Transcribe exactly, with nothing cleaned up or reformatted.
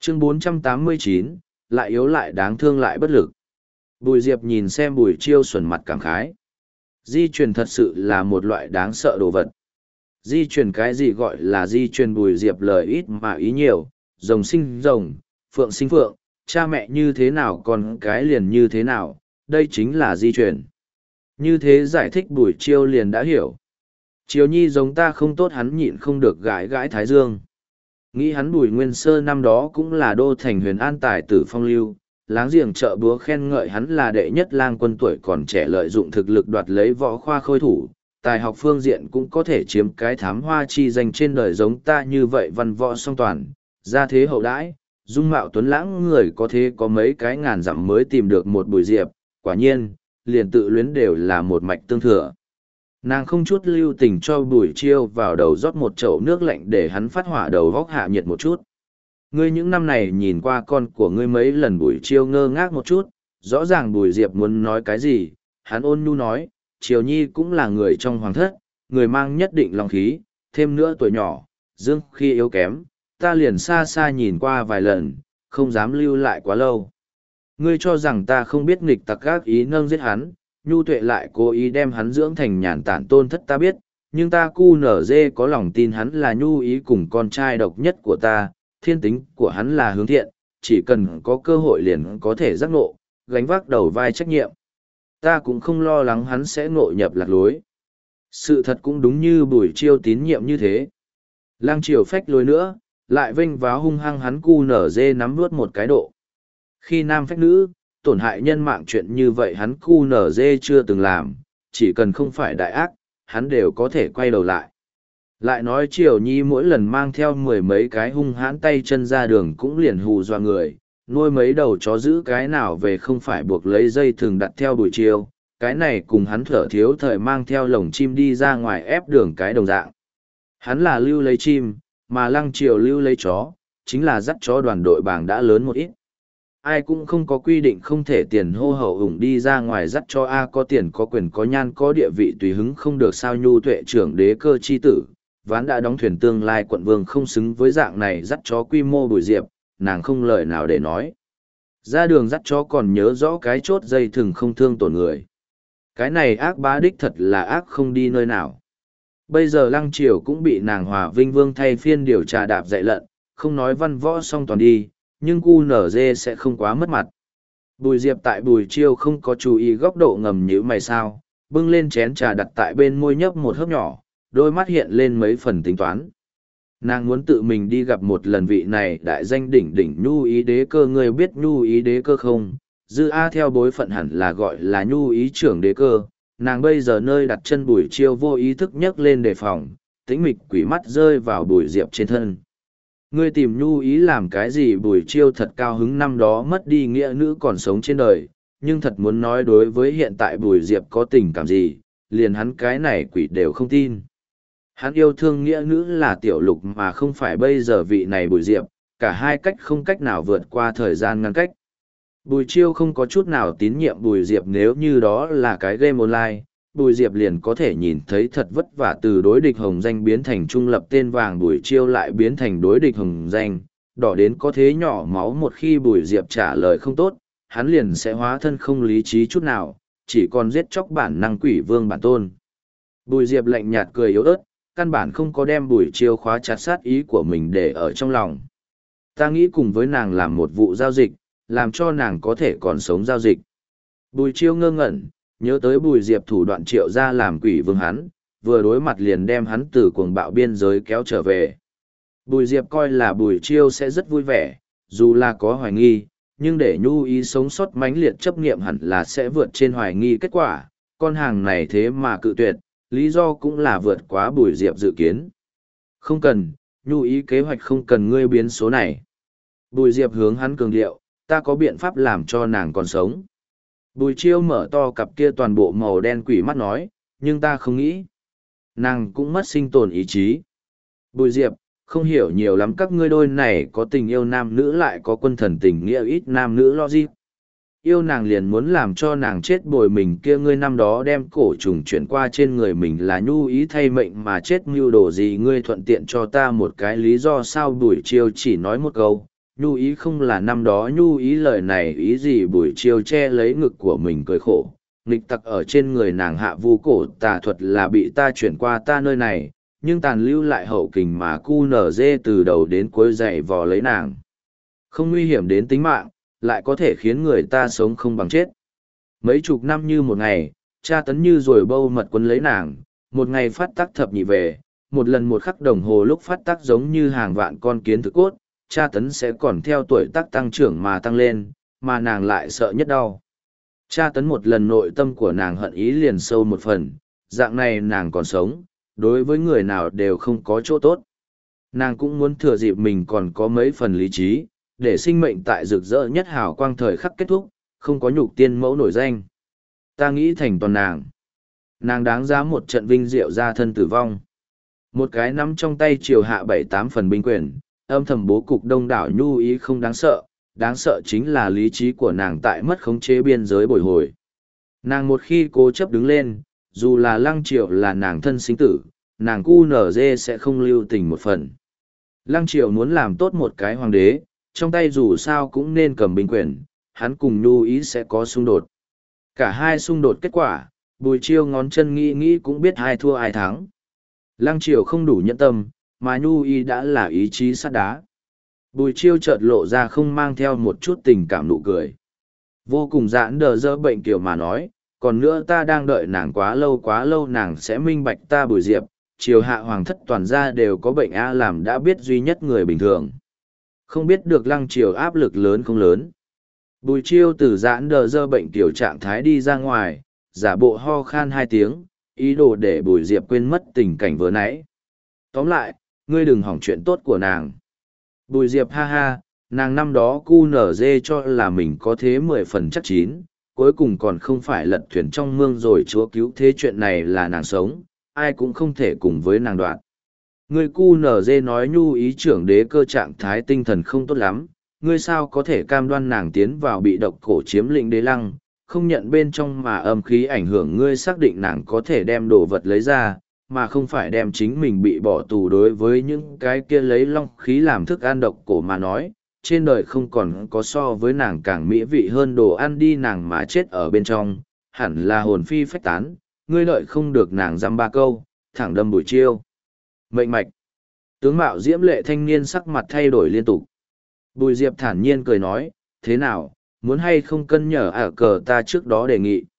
Chương bốn trăm tám mươi chín, lại yếu lại đáng thương lại bất lực. Bùi Diệp nhìn xem Bùi Chiêu xuẩn mặt cảm khái. Di truyền thật sự là một loại đáng sợ đồ vật. Di truyền cái gì gọi là di truyền? Bùi Diệp lời ít mà ý nhiều, rồng sinh rồng, phượng sinh phượng, cha mẹ như thế nào còn cái liền như thế nào, đây chính là di truyền. Như thế giải thích Bùi Chiêu liền đã hiểu. Chiêu nhi giống ta không tốt, hắn nhịn không được gãi gãi thái dương. Nghĩ hắn Bùi Nguyên Sơ năm đó cũng là đô thành huyền an tài tử phong lưu, láng giềng chợ búa khen ngợi hắn là đệ nhất lang quân tuổi còn trẻ lợi dụng thực lực đoạt lấy võ khoa khôi thủ, tài học phương diện cũng có thể chiếm cái thám hoa chi danh trên đời giống ta như vậy văn võ song toàn, gia thế hậu đãi, dung mạo tuấn lãng người có thế có mấy cái ngàn dặm mới tìm được một Bùi Diệp, quả nhiên, liền tự luyến đều là một mạch tương thừa. Nàng không chút lưu tình cho Bùi Chiêu vào đầu rót một chậu nước lạnh để hắn phát hỏa đầu vóc hạ nhiệt một chút. Ngươi những năm này nhìn qua con của ngươi mấy lần. Bùi Chiêu ngơ ngác một chút, rõ ràng Bùi Diệp muốn nói cái gì, hắn ôn nhu nói, Triều Nhi cũng là người trong hoàng thất, người mang nhất định lòng khí, thêm nữa tuổi nhỏ, dương khi yếu kém, ta liền xa xa nhìn qua vài lần, không dám lưu lại quá lâu. Ngươi cho rằng ta không biết nghịch tặc gác ý nâng giết hắn, Nhu Tuệ lại cố ý đem hắn dưỡng thành nhàn tản tôn thất, ta biết, nhưng ta cu nở dê có lòng tin hắn là Nhu ý cùng con trai độc nhất của ta, thiên tính của hắn là hướng thiện, chỉ cần có cơ hội liền có thể giác ngộ, gánh vác đầu vai trách nhiệm. Ta cũng không lo lắng hắn sẽ ngộ nhập lạc lối. Sự thật cũng đúng như Bùi Chiêu tín nhiệm như thế. Lang Triều phách lối nữa, lại vênh váo hung hăng hắn cu nở dê nắm nuốt một cái độ. Khi nam phách nữ, tổn hại nhân mạng chuyện như vậy hắn cu nở dê chưa từng làm, chỉ cần không phải đại ác, hắn đều có thể quay đầu lại. Lại nói Triều Nhi mỗi lần mang theo mười mấy cái hung hãn tay chân ra đường cũng liền hù dọa người, nuôi mấy đầu chó giữ cái nào về không phải buộc lấy dây thường đặt theo Bùi Chiêu, cái này cùng hắn thở thiếu thời mang theo lồng chim đi ra ngoài ép đường cái đồng dạng. Hắn là lưu lấy chim, mà Lăng Triều lưu lấy chó, chính là dắt chó đoàn đội bảng đã lớn một ít. Ai cũng không có quy định không thể tiền hô hậu ủng đi ra ngoài dắt cho A có tiền có quyền có nhan có địa vị tùy hứng không được sao. Nhu Tuệ trưởng đế cơ chi tử, ván đã đóng thuyền tương lai quận vương không xứng với dạng này dắt chó quy mô. Bùi Diệp, nàng không lời nào để nói. Ra đường dắt chó còn nhớ rõ cái chốt dây thừng không thương tổn người. Cái này ác bá đích thật là ác không đi nơi nào. Bây giờ Lăng Triều cũng bị nàng Hòa Vinh Vương thay phiên điều trà đạp dạy lận, không nói văn võ song toàn đi, nhưng cu nở dê sẽ không quá mất mặt. Bùi Diệp tại Bùi Chiêu không có chú ý góc độ ngầm như mày sao, bưng lên chén trà đặt tại bên môi nhấp một hớp nhỏ, đôi mắt hiện lên mấy phần tính toán. Nàng muốn tự mình đi gặp một lần vị này đại danh đỉnh đỉnh Nhu ý đế cơ. Ngươi biết Nhu ý đế cơ không? Dư A theo bối phận hẳn là gọi là Nhu ý trưởng đế cơ. Nàng bây giờ nơi đặt chân Bùi Chiêu vô ý thức nhấc lên đề phòng, tĩnh mịch quỷ mắt rơi vào Bùi Diệp trên thân. Ngươi tìm Nhu ý làm cái gì? Bùi Chiêu thật cao hứng, năm đó mất đi nghĩa nữ còn sống trên đời, nhưng thật muốn nói đối với hiện tại Bùi Diệp có tình cảm gì, liền hắn cái này quỷ đều không tin. Hắn yêu thương nghĩa nữ là Tiểu Lục mà không phải bây giờ vị này Bùi Diệp, cả hai cách không cách nào vượt qua thời gian ngăn cách. Bùi Chiêu không có chút nào tín nhiệm Bùi Diệp, nếu như đó là cái game online, Bùi Diệp liền có thể nhìn thấy thật vất vả từ đối địch hồng danh biến thành trung lập tên vàng. Bùi Chiêu lại biến thành đối địch hồng danh, đỏ đến có thế nhỏ máu. Một khi Bùi Diệp trả lời không tốt, hắn liền sẽ hóa thân không lý trí chút nào, chỉ còn giết chóc bản năng quỷ vương bản tôn. Bùi Diệp lạnh nhạt cười yếu ớt, căn bản không có đem Bùi Chiêu khóa chặt sát ý của mình để ở trong lòng. Ta nghĩ cùng với nàng làm một vụ giao dịch, làm cho nàng có thể còn sống giao dịch. Bùi Chiêu ngơ ngẩn, nhớ tới Bùi Diệp thủ đoạn triệu ra làm quỷ vương hắn, vừa đối mặt liền đem hắn từ cuồng bạo biên giới kéo trở về. Bùi Diệp coi là Bùi Chiêu sẽ rất vui vẻ, dù là có hoài nghi, nhưng để Nhu ý sống sót mãnh liệt chấp nghiệm hẳn là sẽ vượt trên hoài nghi kết quả, con hàng này thế mà cự tuyệt, lý do cũng là vượt quá Bùi Diệp dự kiến. Không cần, Nhu ý kế hoạch không cần ngươi biến số này. Bùi Diệp hướng hắn cường điệu, ta có biện pháp làm cho nàng còn sống. Bùi Chiêu mở to cặp kia toàn bộ màu đen quỷ mắt nói, nhưng ta không nghĩ. Nàng cũng mất sinh tồn ý chí. Bùi Diệp, không hiểu nhiều lắm các ngươi đôi này có tình yêu nam nữ lại có quân thần tình nghĩa ít nam nữ logic. Yêu nàng liền muốn làm cho nàng chết bồi mình kia, ngươi năm đó đem cổ trùng chuyển qua trên người mình là Nhu ý thay mệnh mà chết mưu đồ gì, ngươi thuận tiện cho ta một cái lý do sao? Bùi Chiêu chỉ nói một câu, Nhu ý không là năm đó nhu ý lời này ý gì Bùi Chiêu che lấy ngực của mình cười khổ. Nghịch tặc ở trên người nàng hạ vu cổ tà thuật là bị ta chuyển qua ta nơi này, nhưng tàn lưu lại hậu kình mà cu nở dê từ đầu đến cuối dày vò lấy nàng. Không nguy hiểm đến tính mạng, lại có thể khiến người ta sống không bằng chết. Mấy chục năm như một ngày, tra tấn như rồi bâu mật quấn lấy nàng, một ngày phát tác thập nhị về, một lần một khắc đồng hồ lúc phát tác giống như hàng vạn con kiến thực cốt, tra tấn sẽ còn theo tuổi tác tăng trưởng mà tăng lên, mà nàng lại sợ nhất đau. Tra tấn một lần nội tâm của nàng hận ý liền sâu một phần, dạng này nàng còn sống, đối với người nào đều không có chỗ tốt. Nàng cũng muốn thừa dịp mình còn có mấy phần lý trí, để sinh mệnh tại rực rỡ nhất hào quang thời khắc kết thúc, không có nhục tiên mẫu nổi danh. Ta nghĩ thành toàn nàng. Nàng đáng giá một trận vinh diệu ra thân tử vong. Một cái nắm trong tay triều hạ bảy tám phần binh quyền, âm thầm bố cục đông đảo nhu ý không đáng sợ, đáng sợ chính là lý trí của nàng tại mất khống chế biên giới bồi hồi. Nàng một khi cố chấp đứng lên, dù là lăng triều là nàng thân sinh tử, nàng cu nở dê sẽ không lưu tình một phần. Lăng triều muốn làm tốt một cái hoàng đế, trong tay dù sao cũng nên cầm binh quyền, hắn cùng nhu ý sẽ có xung đột. Cả hai xung đột kết quả, Bùi Chiêu ngón chân nghĩ nghĩ cũng biết ai thua ai thắng. Lăng triều không đủ nhẫn tâm, mà nhu ý đã là ý chí sắt đá. Bùi Chiêu chợt lộ ra không mang theo một chút tình cảm nụ cười. Vô cùng giãn đờ dơ bệnh kiểu mà nói, còn nữa ta đang đợi nàng quá lâu quá lâu nàng sẽ minh bạch ta Bùi Diệp, triều hạ hoàng thất toàn gia đều có bệnh A làm đã biết duy nhất người bình thường. Không biết được lăng triều áp lực lớn không lớn. Bùi Chiêu từ giãn đờ dơ bệnh tiểu trạng thái đi ra ngoài, giả bộ ho khan hai tiếng, ý đồ để Bùi Diệp quên mất tình cảnh vừa nãy. Tóm lại, ngươi đừng hỏng chuyện tốt của nàng. Bùi Diệp ha ha, nàng năm đó cu nở dê cho là mình có thế mười phần chắc chín, cuối cùng còn không phải lật thuyền trong mương rồi chúa cứu thế chuyện này là nàng sống, ai cũng không thể cùng với nàng đoạn. Ngươi cu nở dê nói nhu ý trưởng đế cơ trạng thái tinh thần không tốt lắm, ngươi sao có thể cam đoan nàng tiến vào bị độc cổ chiếm lĩnh đế lăng, không nhận bên trong mà âm khí ảnh hưởng ngươi xác định nàng có thể đem đồ vật lấy ra, mà không phải đem chính mình bị bỏ tù đối với những cái kia lấy long khí làm thức ăn độc cổ mà nói, trên đời không còn có so với nàng càng mỹ vị hơn đồ ăn đi nàng mà chết ở bên trong, hẳn là hồn phi phách tán, ngươi đợi không được nàng dăm ba câu, thẳng đâm Bùi Chiêu. Mệnh mạch. Tướng mạo diễm lệ thanh niên sắc mặt thay đổi liên tục. Bùi Diệp thản nhiên cười nói, thế nào, muốn hay không cân nhở ả cờ ta trước đó đề nghị.